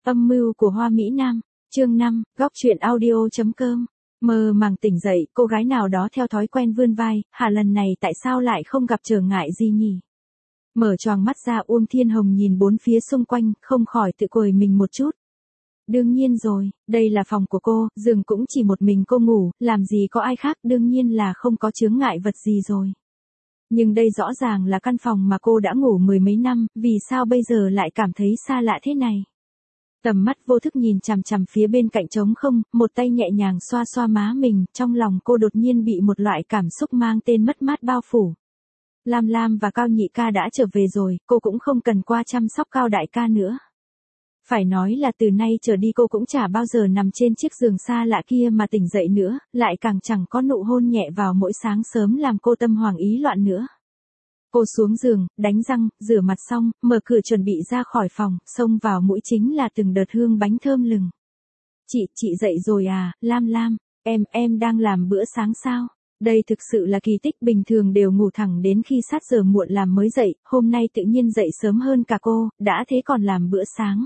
Âm mưu của Hoa Mỹ Nam, chương 5, góc truyện audio.com. Mơ màng tỉnh dậy, cô gái nào đó theo thói quen vươn vai, hả lần này tại sao lại không gặp trở ngại gì nhỉ? Mở choàng mắt ra, Uông Thiên Hồng nhìn bốn phía xung quanh, không khỏi tự cười mình một chút. Đương nhiên rồi, đây là phòng của cô, giường cũng chỉ một mình cô ngủ, làm gì có ai khác, đương nhiên là không có chướng ngại vật gì rồi. Nhưng đây rõ ràng là căn phòng mà cô đã ngủ mười mấy năm, vì sao bây giờ lại cảm thấy xa lạ thế này? Tầm mắt vô thức nhìn chằm chằm phía bên cạnh trống không, một tay nhẹ nhàng xoa xoa má mình, trong lòng cô đột nhiên bị một loại cảm xúc mang tên mất mát bao phủ. Lam Lam và Cao Nhị ca đã trở về rồi, cô cũng không cần qua chăm sóc Cao đại ca nữa. Phải nói là từ nay trở đi cô cũng chả bao giờ nằm trên chiếc giường xa lạ kia mà tỉnh dậy nữa, lại càng chẳng có nụ hôn nhẹ vào mỗi sáng sớm làm cô tâm hoảng ý loạn nữa. Cô xuống giường, đánh răng, rửa mặt xong, mở cửa chuẩn bị ra khỏi phòng, xông vào mũi chính là từng đợt hương bánh thơm lừng. Chị dậy rồi à, Lam Lam, em đang làm bữa sáng sao? Đây thực sự là kỳ tích, bình thường đều ngủ thẳng đến khi sát giờ muộn làm mới dậy, hôm nay tự nhiên dậy sớm hơn cả cô, đã thế còn làm bữa sáng.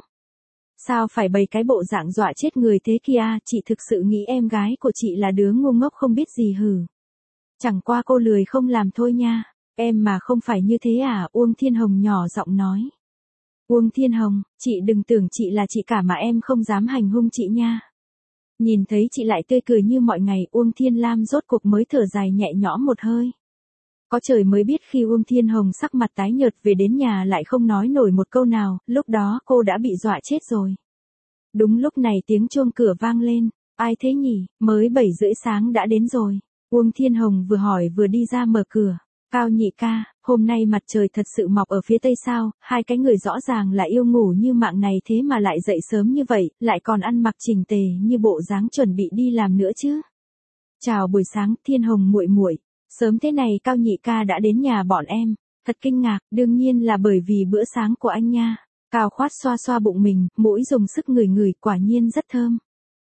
Sao phải bày cái bộ dạng dọa chết người thế kia, chị thực sự nghĩ em gái của chị là đứa ngu ngốc không biết gì hử. Chẳng qua cô lười không làm thôi nha. Em mà không phải như thế à, Uông Thiên Hồng nhỏ giọng nói. Uông Thiên Hồng, chị đừng tưởng chị là chị cả mà em không dám hành hung chị nha. Nhìn thấy chị lại tươi cười như mọi ngày, Uông Thiên Lam rốt cuộc mới thở dài nhẹ nhõm một hơi. Có trời mới biết khi Uông Thiên Hồng sắc mặt tái nhợt về đến nhà lại không nói nổi một câu nào, lúc đó cô đã bị dọa chết rồi. Đúng lúc này tiếng chuông cửa vang lên, ai thế nhỉ, mới 7:30 sáng đã đến rồi. Uông Thiên Hồng vừa hỏi vừa đi ra mở cửa. Cao Nhị ca, hôm nay mặt trời thật sự mọc ở phía tây sao, hai cái người rõ ràng là yêu ngủ như mạng này thế mà lại dậy sớm như vậy, lại còn ăn mặc chỉnh tề như bộ dáng chuẩn bị đi làm nữa chứ. Chào buổi sáng, Thiên Hồng muội muội, sớm thế này Cao Nhị ca đã đến nhà bọn em, thật kinh ngạc, đương nhiên là bởi vì bữa sáng của anh nha. Cao Khoát xoa xoa bụng mình, mũi dùng sức ngửi, quả nhiên rất thơm.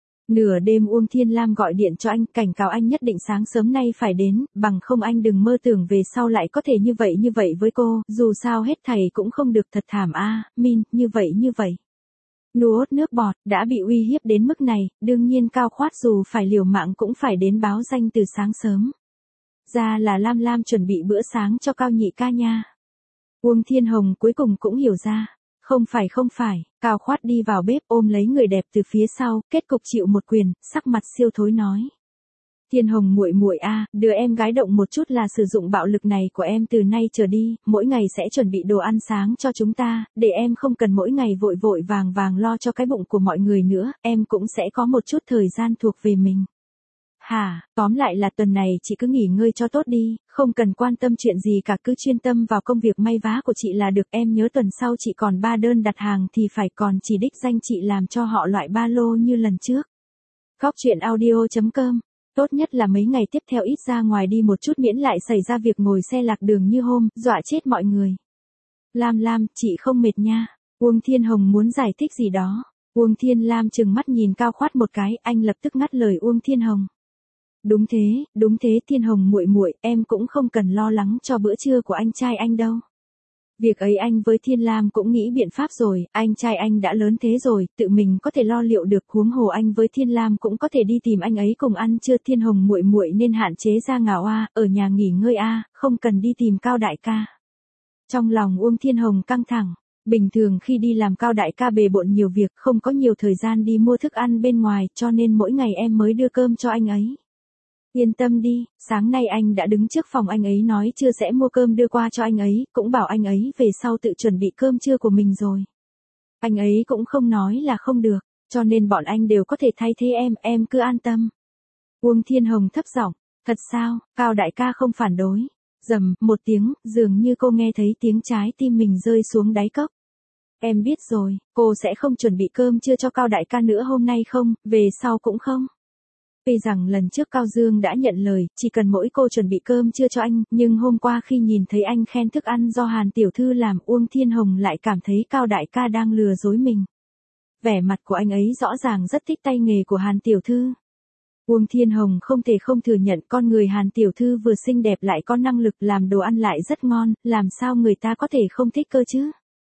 Nửa đêm Uông Thiên Lam gọi điện cho anh, cảnh cáo anh nhất định sáng sớm nay phải đến, bằng không anh đừng mơ tưởng về sau lại có thể như vậy với cô, dù sao hết thầy cũng không được thật thảm a, Min, như vậy. Nuốt nước bọt, đã bị uy hiếp đến mức này, đương nhiên Cao Khoát dù phải liều mạng cũng phải đến báo danh từ sáng sớm. Ra là Lam Lam chuẩn bị bữa sáng cho Cao Nhị ca nha. Uông Thiên Hồng cuối cùng cũng hiểu ra. Không phải, Cao Khoát đi vào bếp ôm lấy người đẹp từ phía sau, kết cục chịu một quyền, sắc mặt siêu thối nói. Thiên Hồng muội muội a, đứa em gái động một chút là sử dụng bạo lực này của em từ nay trở đi, mỗi ngày sẽ chuẩn bị đồ ăn sáng cho chúng ta, để em không cần mỗi ngày vội vàng lo cho cái bụng của mọi người nữa, em cũng sẽ có một chút thời gian thuộc về mình. Hả, tóm lại là tuần này chị cứ nghỉ ngơi cho tốt đi, không cần quan tâm chuyện gì cả, cứ chuyên tâm vào công việc may vá của chị là được. Em nhớ tuần sau chị còn 3 đơn đặt hàng thì phải còn chỉ đích danh chị làm cho họ loại ba lô như lần trước. Góc truyện audio.com. Tốt nhất là mấy ngày tiếp theo ít ra ngoài đi một chút miễn lại xảy ra việc ngồi xe lạc đường như hôm, dọa chết mọi người. Lam, chị không mệt nha. Uông Thiên Hồng muốn giải thích gì đó. Uông Thiên Lam trừng mắt nhìn Cao Khoát một cái, anh lập tức ngắt lời Uông Thiên Hồng. Đúng thế Thiên Hồng muội muội, em cũng không cần lo lắng cho bữa trưa của anh trai anh đâu. Việc ấy anh với Thiên Lam cũng nghĩ biện pháp rồi, anh trai anh đã lớn thế rồi, tự mình có thể lo liệu được, huống hồ anh với Thiên Lam cũng có thể đi tìm anh ấy cùng ăn trưa. Thiên Hồng muội muội nên hạn chế ra ngào a, ở nhà nghỉ ngơi a, không cần đi tìm Cao đại ca. Trong lòng Uông Thiên Hồng căng thẳng. Bình thường khi đi làm Cao đại ca bề bộn nhiều việc, không có nhiều thời gian đi mua thức ăn bên ngoài, cho nên mỗi ngày em mới đưa cơm cho anh ấy. Yên tâm đi, sáng nay anh đã đứng trước phòng anh ấy nói chưa sẽ mua cơm đưa qua cho anh ấy, cũng bảo anh ấy về sau tự chuẩn bị cơm trưa của mình rồi. Anh ấy cũng không nói là không được, cho nên bọn anh đều có thể thay thế em cứ an tâm. Uông Thiên Hồng thấp giọng, thật sao, Cao đại ca không phản đối. Rầm một tiếng, dường như cô nghe thấy tiếng trái tim mình rơi xuống đáy cốc. Em biết rồi, cô sẽ không chuẩn bị cơm trưa cho Cao đại ca nữa hôm nay không, về sau cũng không. Tuy rằng lần trước Cao Dương đã nhận lời, chỉ cần mỗi cô chuẩn bị cơm trưa cho anh, nhưng hôm qua khi nhìn thấy anh khen thức ăn do Hàn tiểu thư làm, Uông Thiên Hồng lại cảm thấy Cao đại ca đang lừa dối mình. Vẻ mặt của anh ấy rõ ràng rất thích tay nghề của Hàn tiểu thư. Uông Thiên Hồng không thể không thừa nhận con người Hàn tiểu thư vừa xinh đẹp lại có năng lực làm đồ ăn lại rất ngon, làm sao người ta có thể không thích cơ chứ?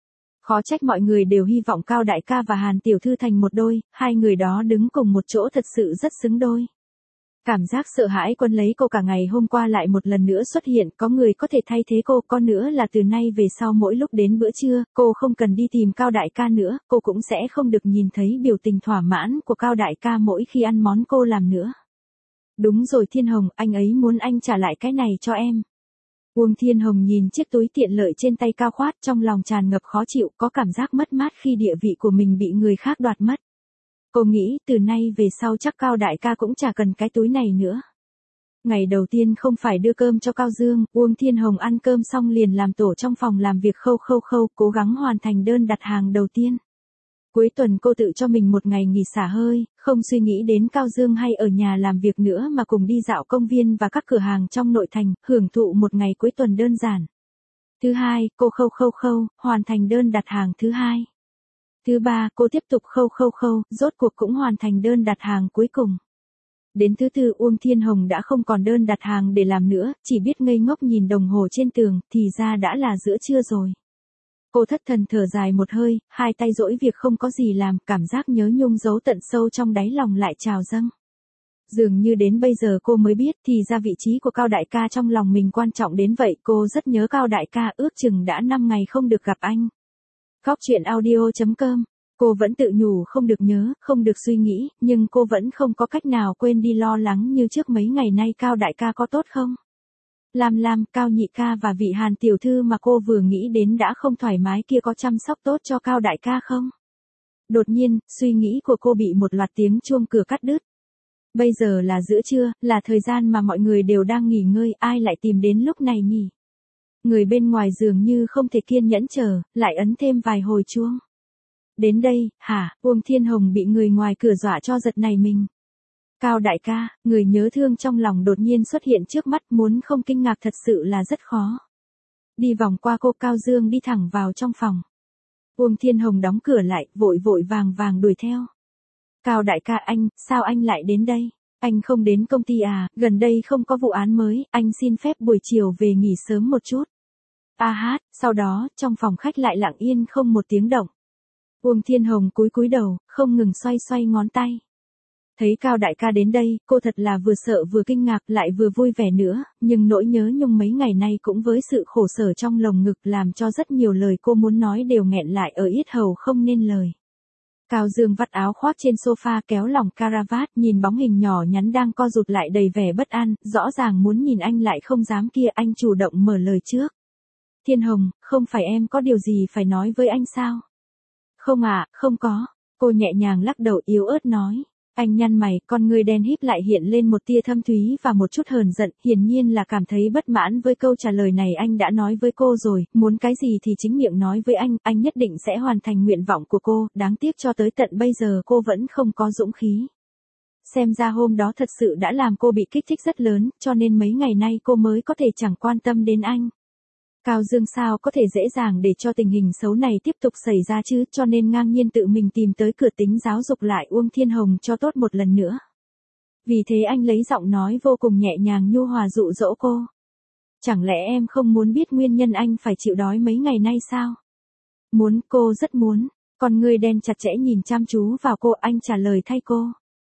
Khó trách mọi người đều hy vọng Cao đại ca và Hàn tiểu thư thành một đôi, hai người đó đứng cùng một chỗ thật sự rất xứng đôi. Cảm giác sợ hãi quân lấy cô cả ngày hôm qua lại một lần nữa xuất hiện, có người có thể thay thế cô, có nữa là từ nay về sau mỗi lúc đến bữa trưa, cô không cần đi tìm Cao đại ca nữa, cô cũng sẽ không được nhìn thấy biểu tình thỏa mãn của Cao đại ca mỗi khi ăn món cô làm nữa. Đúng rồi Thiên Hồng, anh ấy muốn anh trả lại cái này cho em. Uông Thiên Hồng nhìn chiếc túi tiện lợi trên tay Cao Khoát, trong lòng tràn ngập khó chịu, có cảm giác mất mát khi địa vị của mình bị người khác đoạt mất. Cô nghĩ từ nay về sau chắc Cao đại ca cũng chả cần cái túi này nữa. Ngày đầu tiên không phải đưa cơm cho Cao Dương, Uông Thiên Hồng ăn cơm xong liền làm tổ trong phòng làm việc khâu, cố gắng hoàn thành đơn đặt hàng đầu tiên. Cuối tuần cô tự cho mình một ngày nghỉ xả hơi, không suy nghĩ đến Cao Dương hay ở nhà làm việc nữa mà cùng đi dạo công viên và các cửa hàng trong nội thành, hưởng thụ một ngày cuối tuần đơn giản. Thứ hai, cô khâu, hoàn thành đơn đặt hàng thứ hai. Thứ ba, cô tiếp tục khâu, rốt cuộc cũng hoàn thành đơn đặt hàng cuối cùng. Đến thứ tư Uông Thiên Hồng đã không còn đơn đặt hàng để làm nữa, chỉ biết ngây ngốc nhìn đồng hồ trên tường, thì ra đã là giữa trưa rồi. Cô thất thần thở dài một hơi, hai tay dỗi việc không có gì làm, cảm giác nhớ nhung giấu tận sâu trong đáy lòng lại trào dâng. Dường như đến bây giờ cô mới biết thì ra vị trí của Cao đại ca trong lòng mình quan trọng đến vậy, cô rất nhớ Cao đại ca, ước chừng đã 5 ngày không được gặp anh. Góc chuyện audio.com. Cô vẫn tự nhủ không được nhớ, không được suy nghĩ, nhưng cô vẫn không có cách nào quên đi lo lắng như trước mấy ngày nay Cao đại ca có tốt không? Lam, Cao nhị ca và vị Hàn tiểu thư mà cô vừa nghĩ đến đã không thoải mái kia có chăm sóc tốt cho Cao đại ca không? Đột nhiên, suy nghĩ của cô bị một loạt tiếng chuông cửa cắt đứt. Bây giờ là giữa trưa, là thời gian mà mọi người đều đang nghỉ ngơi, ai lại tìm đến lúc này nhỉ? Người bên ngoài dường như không thể kiên nhẫn chờ, lại ấn thêm vài hồi chuông. Đến đây, hả? Uông Thiên Hồng bị người ngoài cửa dọa cho giật nảy mình. Cao đại ca, người nhớ thương trong lòng đột nhiên xuất hiện trước mắt, muốn không kinh ngạc thật sự là rất khó. Đi vòng qua cô, Cao Dương đi thẳng vào trong phòng. Uông Thiên Hồng đóng cửa lại, vội vàng đuổi theo. Cao đại ca anh, sao anh lại đến đây? Anh không đến công ty à, gần đây không có vụ án mới, anh xin phép buổi chiều về nghỉ sớm một chút. Sau đó, trong phòng khách lại lặng yên không một tiếng động. Uông Thiên Hồng cúi đầu, không ngừng xoay ngón tay. Thấy Cao đại ca đến đây, cô thật là vừa sợ vừa kinh ngạc lại vừa vui vẻ nữa, nhưng nỗi nhớ nhung mấy ngày nay cũng với sự khổ sở trong lồng ngực làm cho rất nhiều lời cô muốn nói đều nghẹn lại ở yết hầu không nên lời. Cao Dương vắt áo khoác trên sofa kéo lỏng caravat, nhìn bóng hình nhỏ nhắn đang co rụt lại đầy vẻ bất an, rõ ràng muốn nhìn anh lại không dám kia, anh chủ động mở lời trước. Thiên Hồng, không phải em có điều gì phải nói với anh sao? Không ạ, không có. Cô nhẹ nhàng lắc đầu yếu ớt nói. Anh nhăn mày, con người đen híp lại hiện lên một tia thâm thúy và một chút hờn giận, hiển nhiên là cảm thấy bất mãn với câu trả lời này. Anh đã nói với cô rồi, muốn cái gì thì chính miệng nói với anh nhất định sẽ hoàn thành nguyện vọng của cô, đáng tiếc cho tới tận bây giờ cô vẫn không có dũng khí. Xem ra hôm đó thật sự đã làm cô bị kích thích rất lớn, cho nên mấy ngày nay cô mới có thể chẳng quan tâm đến anh. Cao Dương sao có thể dễ dàng để cho tình hình xấu này tiếp tục xảy ra chứ, cho nên ngang nhiên tự mình tìm tới cửa tính giáo dục lại Uông Thiên Hồng cho tốt một lần nữa. Vì thế anh lấy giọng nói vô cùng nhẹ nhàng nhu hòa dụ dỗ cô. Chẳng lẽ em không muốn biết nguyên nhân anh phải chịu đói mấy ngày nay sao? Muốn, cô rất muốn. Con người đen chặt chẽ nhìn chăm chú vào cô, anh trả lời thay cô.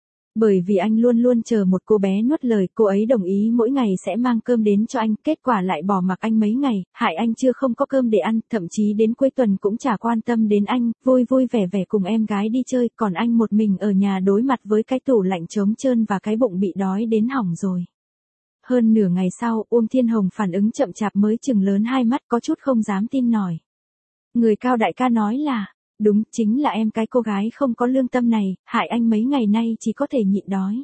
Bởi vì anh luôn luôn chờ một cô bé nuốt lời, cô ấy đồng ý mỗi ngày sẽ mang cơm đến cho anh, kết quả lại bỏ mặc anh mấy ngày, hại anh chưa không có cơm để ăn, thậm chí đến cuối tuần cũng chả quan tâm đến anh, vui vẻ cùng em gái đi chơi, còn anh một mình ở nhà đối mặt với cái tủ lạnh trống trơn và cái bụng bị đói đến hỏng rồi. Hơn nửa ngày sau, Uông Thiên Hồng phản ứng chậm chạp mới chừng lớn hai mắt có chút không dám tin nổi. Người Cao đại ca nói là... Đúng, chính là em cái cô gái không có lương tâm này, hại anh mấy ngày nay chỉ có thể nhịn đói.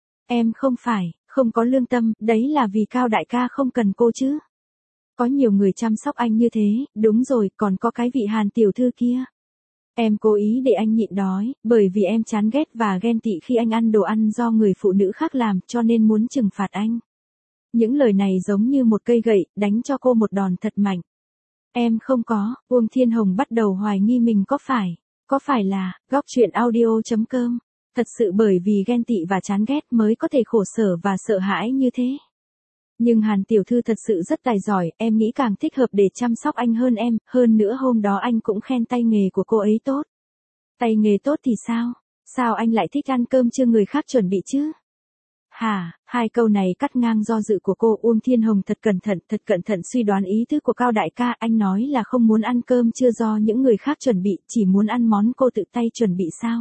Em không phải, không có lương tâm, đấy là vì Cao đại ca không cần cô chứ. Có nhiều người chăm sóc anh như thế, đúng rồi, còn có cái vị Hàn tiểu thư kia. Em cố ý để anh nhịn đói, bởi vì em chán ghét và ghen tị khi anh ăn đồ ăn do người phụ nữ khác làm, cho nên muốn trừng phạt anh. Những lời này giống như một cây gậy, đánh cho cô một đòn thật mạnh. Em không có, Uông Thiên Hồng bắt đầu hoài nghi mình có phải là, góc chuyện audio.com, thật sự bởi vì ghen tị và chán ghét mới có thể khổ sở và sợ hãi như thế. Nhưng Hàn tiểu thư thật sự rất tài giỏi, em nghĩ càng thích hợp để chăm sóc anh hơn em, hơn nữa hôm đó anh cũng khen tay nghề của cô ấy tốt. Tay nghề tốt thì sao? Sao anh lại thích ăn cơm chưa người khác chuẩn bị chứ? Hả, hai câu này cắt ngang do dự của cô. Uông Thiên Hồng thật cẩn thận suy đoán ý tứ của Cao đại ca. Anh nói là không muốn ăn cơm chưa do những người khác chuẩn bị, chỉ muốn ăn món cô tự tay chuẩn bị sao?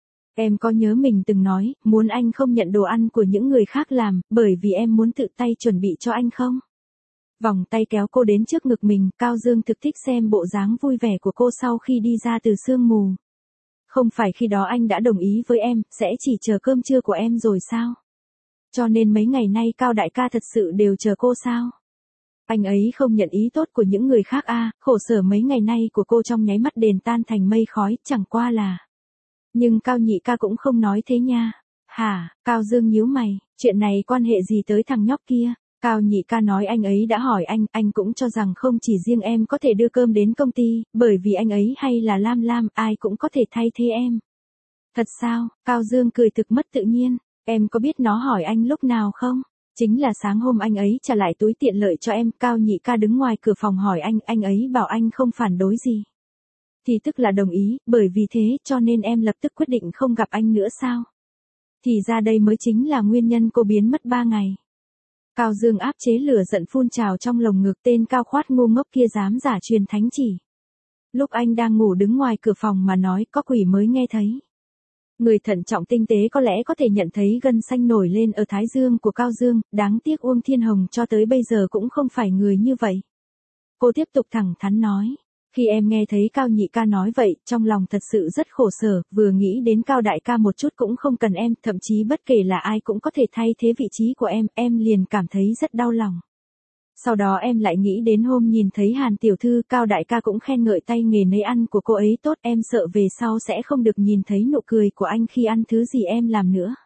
Em có nhớ mình từng nói, muốn anh không nhận đồ ăn của những người khác làm, bởi vì em muốn tự tay chuẩn bị cho anh không? Vòng tay kéo cô đến trước ngực mình, Cao Dương thực thích xem bộ dáng vui vẻ của cô sau khi đi ra từ sương mù. Không phải khi đó anh đã đồng ý với em, sẽ chỉ chờ cơm trưa của em rồi sao? Cho nên mấy ngày nay Cao đại ca thật sự đều chờ cô sao? Anh ấy không nhận ý tốt của những người khác à, khổ sở mấy ngày nay của cô trong nháy mắt đền tan thành mây khói, chẳng qua là. Nhưng Cao nhị ca cũng không nói thế nha. Hả, Cao Dương nhíu mày, chuyện này quan hệ gì tới thằng nhóc kia? Cao nhị ca nói anh ấy đã hỏi anh cũng cho rằng không chỉ riêng em có thể đưa cơm đến công ty, bởi vì anh ấy hay là Lam Lam, ai cũng có thể thay thế em. Thật sao? Cao Dương cười thực mất tự nhiên, em có biết nó hỏi anh lúc nào không? Chính là sáng hôm anh ấy trả lại túi tiện lợi cho em, Cao nhị ca đứng ngoài cửa phòng hỏi anh ấy bảo anh không phản đối gì. Thì tức là đồng ý, bởi vì thế cho nên em lập tức quyết định không gặp anh nữa sao? Thì ra đây mới chính là nguyên nhân cô biến mất 3 ngày. Cao Dương áp chế lửa giận phun trào trong lồng ngực, tên Cao khoát ngu ngốc kia dám giả truyền thánh chỉ. Lúc anh đang ngủ đứng ngoài cửa phòng mà nói có quỷ mới nghe thấy. Người thận trọng tinh tế có lẽ có thể nhận thấy gân xanh nổi lên ở thái dương của Cao Dương, đáng tiếc Uông Thiên Hồng cho tới bây giờ cũng không phải người như vậy. Cô tiếp tục thẳng thắn nói. Khi em nghe thấy Cao nhị ca nói vậy, trong lòng thật sự rất khổ sở, vừa nghĩ đến Cao đại ca một chút cũng không cần em, thậm chí bất kể là ai cũng có thể thay thế vị trí của em liền cảm thấy rất đau lòng. Sau đó em lại nghĩ đến hôm nhìn thấy Hàn tiểu thư, Cao đại ca cũng khen ngợi tay nghề nấu ăn của cô ấy tốt, em sợ về sau sẽ không được nhìn thấy nụ cười của anh khi ăn thứ gì em làm nữa.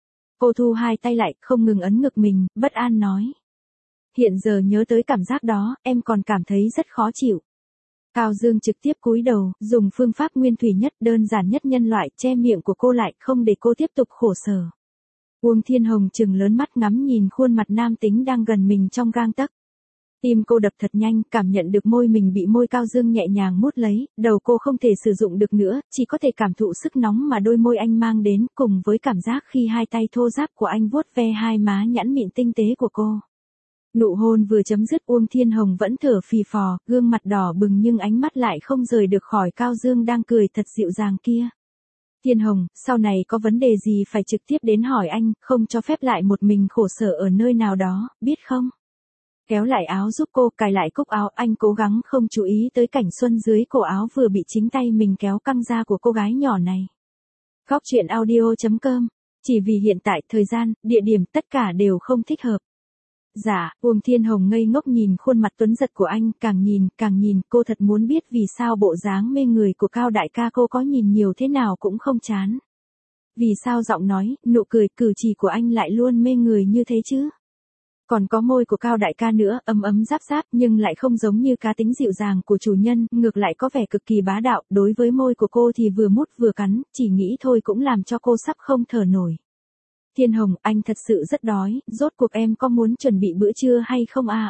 Cô thu hai tay lại, không ngừng ấn ngực mình, bất an nói. Hiện giờ nhớ tới cảm giác đó, em còn cảm thấy rất khó chịu. Cao Dương trực tiếp cúi đầu, dùng phương pháp nguyên thủy nhất, đơn giản nhất nhân loại, che miệng của cô lại, không để cô tiếp tục khổ sở. Uông Thiên Hồng trừng lớn mắt ngắm nhìn khuôn mặt nam tính đang gần mình trong gang tấc. Tim cô đập thật nhanh, cảm nhận được môi mình bị môi Cao Dương nhẹ nhàng mút lấy, đầu cô không thể sử dụng được nữa, chỉ có thể cảm thụ sức nóng mà đôi môi anh mang đến, cùng với cảm giác khi hai tay thô ráp của anh vuốt ve hai má nhẵn mịn tinh tế của cô. Nụ hôn vừa chấm dứt, Uông Thiên Hồng vẫn thở phì phò, gương mặt đỏ bừng nhưng ánh mắt lại không rời được khỏi Cao Dương đang cười thật dịu dàng kia. Thiên Hồng, sau này có vấn đề gì phải trực tiếp đến hỏi anh, không cho phép lại một mình khổ sở ở nơi nào đó, biết không? Kéo lại áo giúp cô, cài lại cúc áo, anh cố gắng không chú ý tới cảnh xuân dưới cổ áo vừa bị chính tay mình kéo căng ra của cô gái nhỏ này. Góc truyện audio.com, chỉ vì hiện tại thời gian, địa điểm tất cả đều không thích hợp. Dạ, Uông Thiên Hồng ngây ngốc nhìn khuôn mặt tuấn giật của anh, càng nhìn, cô thật muốn biết vì sao bộ dáng mê người của Cao đại ca cô có nhìn nhiều thế nào cũng không chán. Vì sao giọng nói, nụ cười, cử chỉ của anh lại luôn mê người như thế chứ? Còn có môi của Cao đại ca nữa, ấm giáp nhưng lại không giống như cá tính dịu dàng của chủ nhân, ngược lại có vẻ cực kỳ bá đạo, đối với môi của cô thì vừa mút vừa cắn, chỉ nghĩ thôi cũng làm cho cô sắp không thở nổi. Thiên Hồng, anh thật sự rất đói, rốt cuộc em có muốn chuẩn bị bữa trưa hay không à,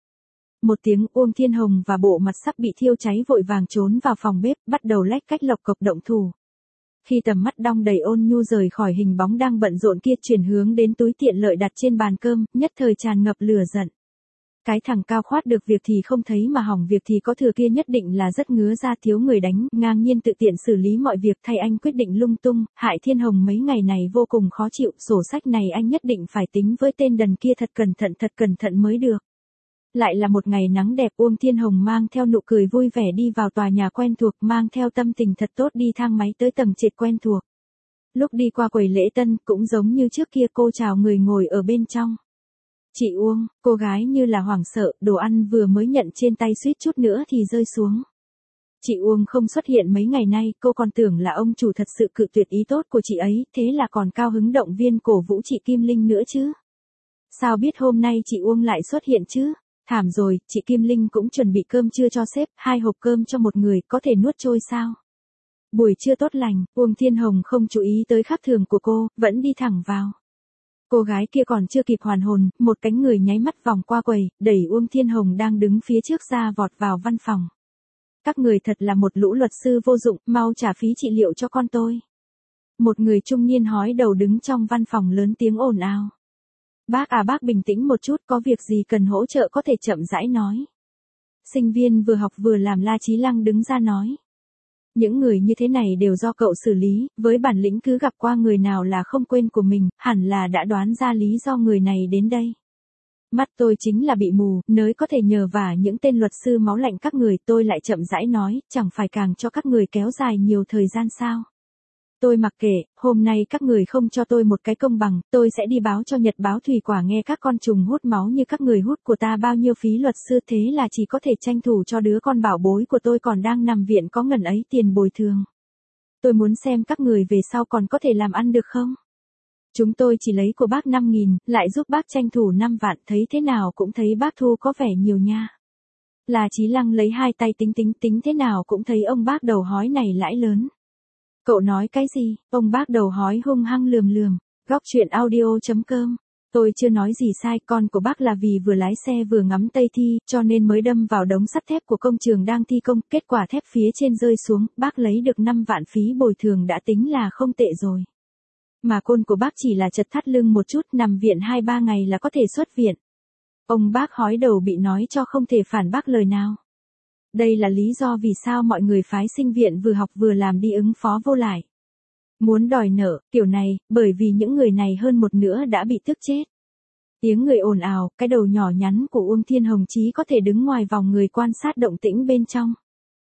Một tiếng, Uông Thiên Hồng và bộ mặt sắp bị thiêu cháy vội vàng trốn vào phòng bếp, bắt đầu lách cách lộc cộc động thủ. Khi tầm mắt đong đầy ôn nhu rời khỏi hình bóng đang bận rộn kia chuyển hướng đến túi tiện lợi đặt trên bàn cơm, nhất thời tràn ngập lửa giận. Cái thằng Cao khoát được việc thì không thấy mà hỏng việc thì có thừa kia nhất định là rất ngứa ra, thiếu người đánh, ngang nhiên tự tiện xử lý mọi việc, thay anh quyết định lung tung, hại Thiên Hồng mấy ngày này vô cùng khó chịu, sổ sách này anh nhất định phải tính với tên đần kia thật cẩn thận mới được. Lại là một ngày nắng đẹp, Uông Thiên Hồng mang theo nụ cười vui vẻ đi vào tòa nhà quen thuộc, mang theo tâm tình thật tốt đi thang máy tới tầng trệt quen thuộc. Lúc đi qua quầy lễ tân, cũng giống như trước kia, cô chào người ngồi ở bên trong. Chị Uông, cô gái như là hoảng sợ, đồ ăn vừa mới nhận trên tay suýt chút nữa thì rơi xuống. Chị Uông không xuất hiện mấy ngày nay, cô còn tưởng là ông chủ thật sự cự tuyệt ý tốt của chị ấy, thế là còn cao hứng động viên cổ vũ chị Kim Linh nữa chứ. Sao biết hôm nay chị Uông lại xuất hiện chứ? Thảm rồi, chị Kim Linh cũng chuẩn bị cơm trưa cho sếp, 2 hộp cơm cho một người, có thể nuốt trôi sao? Buổi trưa tốt lành, Uông Thiên Hồng không chú ý tới khác thường của cô, vẫn đi thẳng vào. Cô gái kia còn chưa kịp hoàn hồn, một cánh người nháy mắt vòng qua quầy, đẩy Uông Thiên Hồng đang đứng phía trước ra vọt vào văn phòng. Các người thật là một lũ luật sư vô dụng, mau trả phí trị liệu cho con tôi. Một người trung niên hói đầu đứng trong văn phòng lớn tiếng ồn ào. Bác à, bác bình tĩnh một chút, có việc gì cần hỗ trợ có thể chậm rãi nói. Sinh viên vừa học vừa làm La Chí Lăng đứng ra nói. Những người như thế này đều do cậu xử lý, với bản lĩnh cứ gặp qua người nào là không quên của mình, hẳn là đã đoán ra lý do người này đến đây. Mắt tôi chính là bị mù, nới có thể nhờ vả những tên luật sư máu lạnh các người, tôi lại chậm rãi nói, chẳng phải càng cho các người kéo dài nhiều thời gian sao. Tôi mặc kệ, hôm nay các người không cho tôi một cái công bằng, tôi sẽ đi báo cho Nhật báo Thủy Quả nghe các con trùng hút máu như các người hút của ta bao nhiêu phí luật sư, thế là chỉ có thể tranh thủ cho đứa con bảo bối của tôi còn đang nằm viện có ngần ấy tiền bồi thường. Tôi muốn xem các người về sau còn có thể làm ăn được không? Chúng tôi chỉ lấy của bác 5.000, lại giúp bác tranh thủ 5 vạn, thấy thế nào cũng thấy bác thu có vẻ nhiều nha. La Chí Lăng lấy hai tay tính thế nào cũng thấy ông bác đầu hói này lãi lớn. Cậu nói cái gì? Ông bác đầu hói hung hăng lườm. Góc chuyện audio.com. Tôi chưa nói gì sai, con của bác là vì vừa lái xe vừa ngắm Tây Thi, cho nên mới đâm vào đống sắt thép của công trường đang thi công, kết quả thép phía trên rơi xuống, bác lấy được 5 vạn phí bồi thường đã tính là không tệ rồi. Mà con của bác chỉ là chật thắt lưng một chút, nằm viện 2-3 ngày là có thể xuất viện. Ông bác hói đầu bị nói cho không thể phản bác lời nào. Đây là lý do vì sao mọi người phái sinh viện vừa học vừa làm đi ứng phó vô lại. Muốn đòi nợ, kiểu này, bởi vì những người này hơn một nửa đã bị tức chết. Tiếng người ồn ào, cái đầu nhỏ nhắn của Uông Thiên Hồng chí có thể đứng ngoài vòng người quan sát động tĩnh bên trong.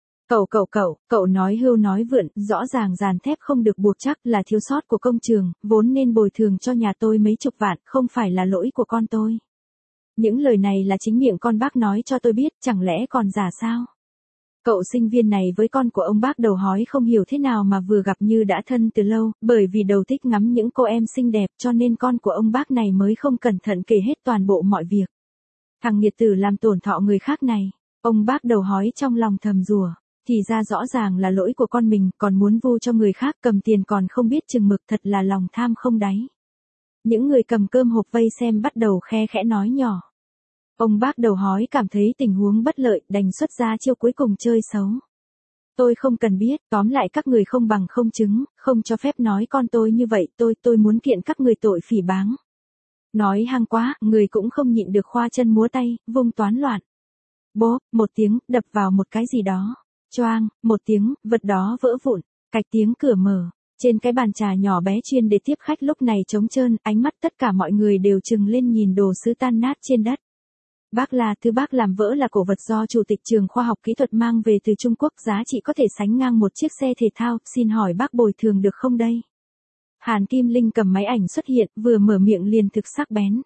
Cậu nói hưu nói vượn, rõ ràng dàn thép không được buộc chắc là thiếu sót của công trường, vốn nên bồi thường cho nhà tôi mấy chục vạn, không phải là lỗi của con tôi. Những lời này là chính miệng con bác nói cho tôi biết, chẳng lẽ còn giả sao? Cậu sinh viên này với con của ông bác đầu hói không hiểu thế nào mà vừa gặp như đã thân từ lâu, bởi vì đầu thích ngắm những cô em xinh đẹp cho nên con của ông bác này mới không cẩn thận kể hết toàn bộ mọi việc. Thằng nghiệt tử làm tổn thọ người khác này, ông bác đầu hói trong lòng thầm rủa, thì ra rõ ràng là lỗi của con mình, còn muốn vu cho người khác, cầm tiền còn không biết chừng mực, thật là lòng tham không đáy. Những người cầm cơm hộp vây xem bắt đầu khe khẽ nói nhỏ. Ông bác đầu hói cảm thấy tình huống bất lợi, đành xuất ra chiêu cuối cùng chơi xấu. Tôi không cần biết, tóm lại các người không bằng không chứng, không cho phép nói con tôi như vậy, tôi muốn kiện các người tội phỉ báng. Nói hăng quá, người cũng không nhịn được khoa chân múa tay, vung toán loạn. Bốp, một tiếng, đập vào một cái gì đó. Choang, một tiếng, vật đó vỡ vụn, cạch tiếng cửa mở. Trên cái bàn trà nhỏ bé chuyên để tiếp khách lúc này trống trơn, ánh mắt tất cả mọi người đều trừng lên nhìn đồ sứ tan nát trên đất. Bác là thứ bác làm vỡ là cổ vật do Chủ tịch trường khoa học kỹ thuật mang về từ Trung Quốc, giá trị có thể sánh ngang một chiếc xe thể thao, xin hỏi bác bồi thường được không đây? Hàn Kim Linh cầm máy ảnh xuất hiện, vừa mở miệng liền thực sắc bén.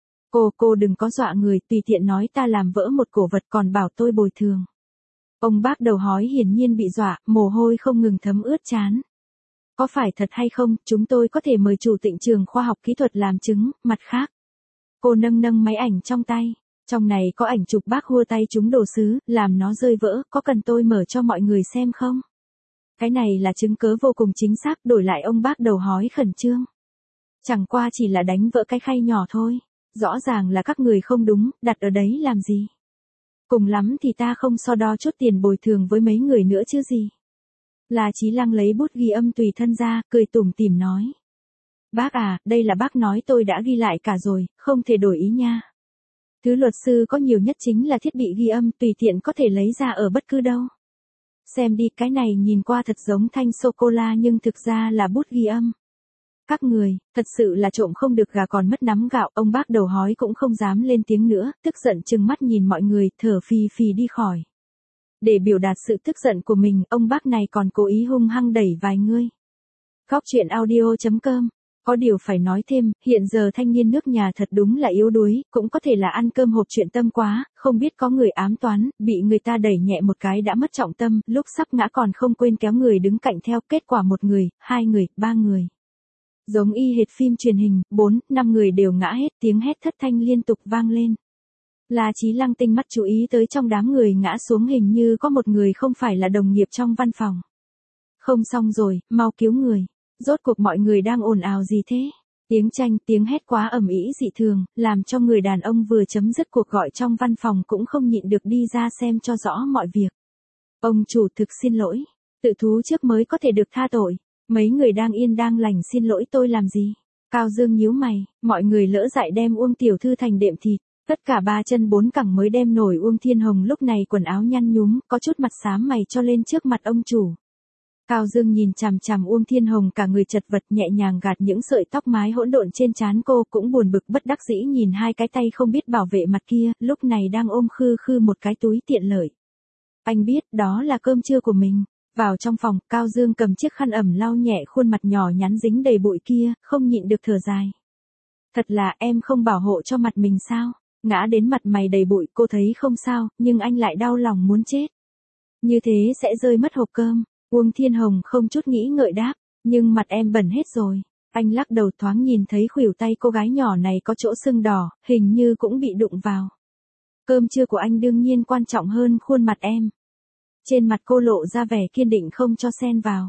Cô đừng có dọa người, tùy tiện nói ta làm vỡ một cổ vật còn bảo tôi bồi thường. Ông bác đầu hói hiển nhiên bị dọa, mồ hôi không ngừng thấm ướt trán. Có phải thật hay không, chúng tôi có thể mời Chủ tịch trường khoa học kỹ thuật làm chứng, mặt khác. Cô nâng máy ảnh trong tay. Trong này có ảnh chụp bác hua tay trúng đồ sứ, làm nó rơi vỡ, có cần tôi mở cho mọi người xem không? Cái này là chứng cớ vô cùng chính xác, đổi lại ông bác đầu hói khẩn trương. Chẳng qua chỉ là đánh vỡ cái khay nhỏ thôi, rõ ràng là các người không đúng, đặt ở đấy làm gì? Cùng lắm thì ta không so đo chút tiền bồi thường với mấy người nữa chứ gì. La Chí Lăng lấy bút ghi âm tùy thân ra, cười tủm tỉm nói. Bác à, đây là bác nói tôi đã ghi lại cả rồi, không thể đổi ý nha. Thứ luật sư có nhiều nhất chính là thiết bị ghi âm, tùy tiện có thể lấy ra ở bất cứ đâu. Xem đi, cái này nhìn qua thật giống thanh sô-cô-la nhưng thực ra là bút ghi âm. Các người, thật sự là trộm không được gà còn mất nắm gạo, ông bác đầu hói cũng không dám lên tiếng nữa, tức giận trừng mắt nhìn mọi người, thở phì phì đi khỏi. Để biểu đạt sự tức giận của mình, ông bác này còn cố ý hung hăng đẩy vài người. Góc chuyện audio.com. Có điều phải nói thêm, hiện giờ thanh niên nước nhà thật đúng là yếu đuối, cũng có thể là ăn cơm hộp chuyện tâm quá, không biết có người ám toán, bị người ta đẩy nhẹ một cái đã mất trọng tâm, lúc sắp ngã còn không quên kéo người đứng cạnh theo, kết quả 1 người, 2 người, 3 người. Giống y hệt phim truyền hình, 4, 5 người đều ngã hết, tiếng hét thất thanh liên tục vang lên. La Chí Lăng tinh mắt chú ý tới trong đám người ngã xuống hình như có một người không phải là đồng nghiệp trong văn phòng. Không xong rồi, mau cứu người. Rốt cuộc mọi người đang ồn ào gì thế? Tiếng tranh, tiếng hét quá ầm ĩ dị thường, làm cho người đàn ông vừa chấm dứt cuộc gọi trong văn phòng cũng không nhịn được đi ra xem cho rõ mọi việc. Ông chủ thực xin lỗi, tự thú trước mới có thể được tha tội, mấy người đang yên đang lành xin lỗi tôi làm gì? Cao Dương nhíu mày, mọi người lỡ dại đem Uông tiểu thư thành đệm thịt, tất cả 3 chân 4 cẳng mới đem nổi. Uông Thiên Hồng lúc này quần áo nhăn nhúm, có chút mặt xám mày cho lên trước mặt ông chủ. Cao Dương nhìn chằm chằm Uông Thiên Hồng cả người chật vật, nhẹ nhàng gạt những sợi tóc mái hỗn độn trên trán cô, cũng buồn bực bất đắc dĩ nhìn hai cái tay không biết bảo vệ mặt kia, lúc này đang ôm khư khư một cái túi tiện lợi. Anh biết đó là cơm trưa của mình. Vào trong phòng, Cao Dương cầm chiếc khăn ẩm lau nhẹ khuôn mặt nhỏ nhắn dính đầy bụi kia, không nhịn được thở dài. Thật là em không bảo hộ cho mặt mình sao? Ngã đến mặt mày đầy bụi, cô thấy không sao, nhưng anh lại đau lòng muốn chết. Như thế sẽ rơi mất hộp cơm. Uông Thiên Hồng không chút nghĩ ngợi đáp, nhưng mặt em bẩn hết rồi. Anh lắc đầu, thoáng nhìn thấy khuỷu tay cô gái nhỏ này có chỗ sưng đỏ, hình như cũng bị đụng vào. Cơm trưa của anh đương nhiên quan trọng hơn khuôn mặt em. Trên mặt cô lộ ra vẻ kiên định không cho xen vào.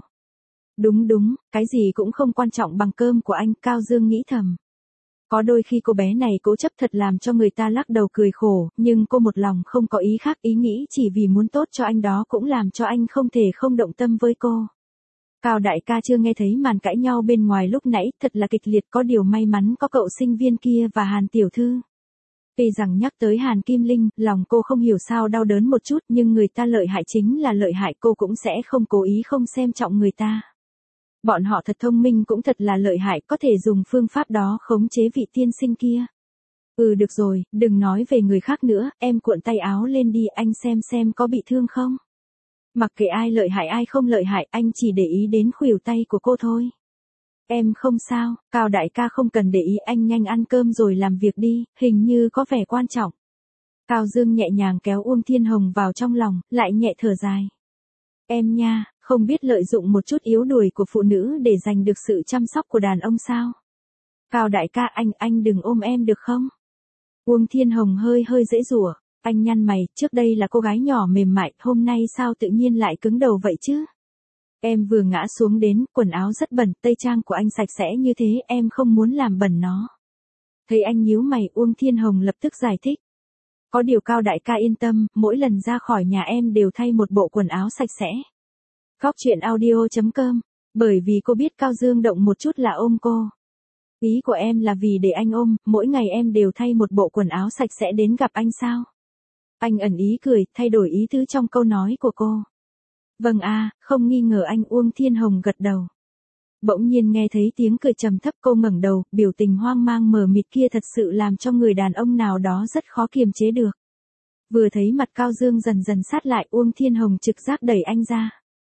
Đúng, cái gì cũng không quan trọng bằng cơm của anh, Cao Dương nghĩ thầm. Có đôi khi cô bé này cố chấp thật làm cho người ta lắc đầu cười khổ, nhưng cô một lòng không có ý khác, ý nghĩ chỉ vì muốn tốt cho anh đó cũng làm cho anh không thể không động tâm với cô. Cao đại ca chưa nghe thấy màn cãi nhau bên ngoài lúc nãy, thật là kịch liệt, có điều may mắn có cậu sinh viên kia và Hàn tiểu thư. Tuy rằng nhắc tới Hàn Kim Linh, lòng cô không hiểu sao đau đớn một chút, nhưng người ta lợi hại chính là lợi hại, cô cũng sẽ không cố ý không xem trọng người ta. Bọn họ thật thông minh, cũng thật là lợi hại, có thể dùng phương pháp đó khống chế vị tiên sinh kia. Được rồi, đừng nói về người khác nữa, em cuộn tay áo lên đi, anh xem có bị thương không. Mặc kệ ai lợi hại ai không lợi hại, anh chỉ để ý đến khuỷu tay của cô thôi. Em không sao, Cao đại ca không cần để ý, anh nhanh ăn cơm rồi làm việc đi, hình như có vẻ quan trọng. Cao Dương nhẹ nhàng kéo Uông Thiên Hồng vào trong lòng, lại nhẹ thở dài. Em nha, không biết lợi dụng một chút yếu đuối của phụ nữ để giành được sự chăm sóc của đàn ông sao? Cao đại ca, anh đừng ôm em được không? Uông Thiên Hồng hơi giãy giụa, anh nhăn mày, trước đây là cô gái nhỏ mềm mại, hôm nay sao tự nhiên lại cứng đầu vậy chứ? Em vừa ngã xuống đến, quần áo rất bẩn, tây trang của anh sạch sẽ như thế, em không muốn làm bẩn nó. Thấy anh nhíu mày, Uông Thiên Hồng lập tức giải thích. Có điều Cao đại ca yên tâm, mỗi lần ra khỏi nhà em đều thay một bộ quần áo sạch sẽ. Góc truyện audio.com, bởi vì cô biết Cao Dương động một chút là ôm cô. Ý của em là vì để anh ôm, mỗi ngày em đều thay một bộ quần áo sạch sẽ đến gặp anh sao? Anh ẩn ý cười, thay đổi ý tứ trong câu nói của cô. Vâng không nghi ngờ anh. Uông Thiên Hồng gật đầu. Bỗng nhiên nghe thấy tiếng cười trầm thấp, cô ngẩng đầu, biểu tình hoang mang mờ mịt kia thật sự làm cho người đàn ông nào đó rất khó kiềm chế được. Vừa thấy mặt Cao Dương dần dần sát lại, Uông Thiên Hồng trực giác đẩy anh ra.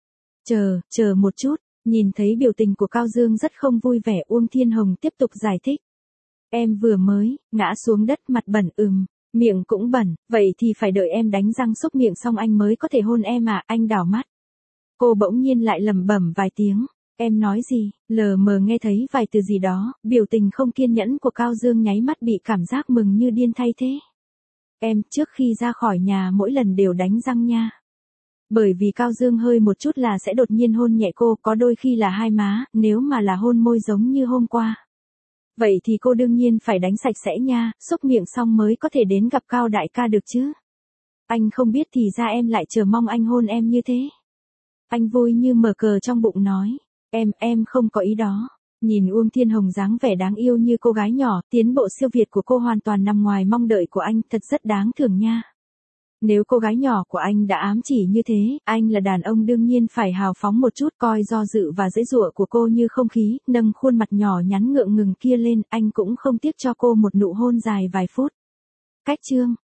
Chờ một chút, nhìn thấy biểu tình của Cao Dương rất không vui vẻ, Uông Thiên Hồng tiếp tục giải thích. Em vừa mới ngã xuống đất, mặt bẩn, miệng cũng bẩn, vậy thì phải đợi em đánh răng xúc miệng xong anh mới có thể hôn em à? Anh đảo mắt. Cô bỗng nhiên lại lẩm bẩm vài tiếng. Em nói gì? Lờ mờ nghe thấy vài từ gì đó, biểu tình không kiên nhẫn của Cao Dương nháy mắt bị cảm giác mừng như điên thay thế. Em trước khi ra khỏi nhà mỗi lần đều đánh răng nha. Bởi vì Cao Dương hơi một chút là sẽ đột nhiên hôn nhẹ cô, có đôi khi là hai má, nếu mà là hôn môi giống như hôm qua. Vậy thì cô đương nhiên phải đánh sạch sẽ nha, xúc miệng xong mới có thể đến gặp Cao đại ca được chứ. Anh không biết thì ra em lại chờ mong anh hôn em như thế. Anh vui như mở cờ trong bụng nói. Em không có ý đó. Nhìn Uông Thiên Hồng dáng vẻ đáng yêu như cô gái nhỏ, tiến bộ siêu việt của cô hoàn toàn nằm ngoài mong đợi của anh, thật rất đáng thưởng nha. Nếu cô gái nhỏ của anh đã ám chỉ như thế, anh là đàn ông đương nhiên phải hào phóng một chút, coi do dự và giãy giụa của cô như không khí, nâng khuôn mặt nhỏ nhắn ngượng ngừng kia lên, anh cũng không tiếc cho cô một nụ hôn dài vài phút. Cách chương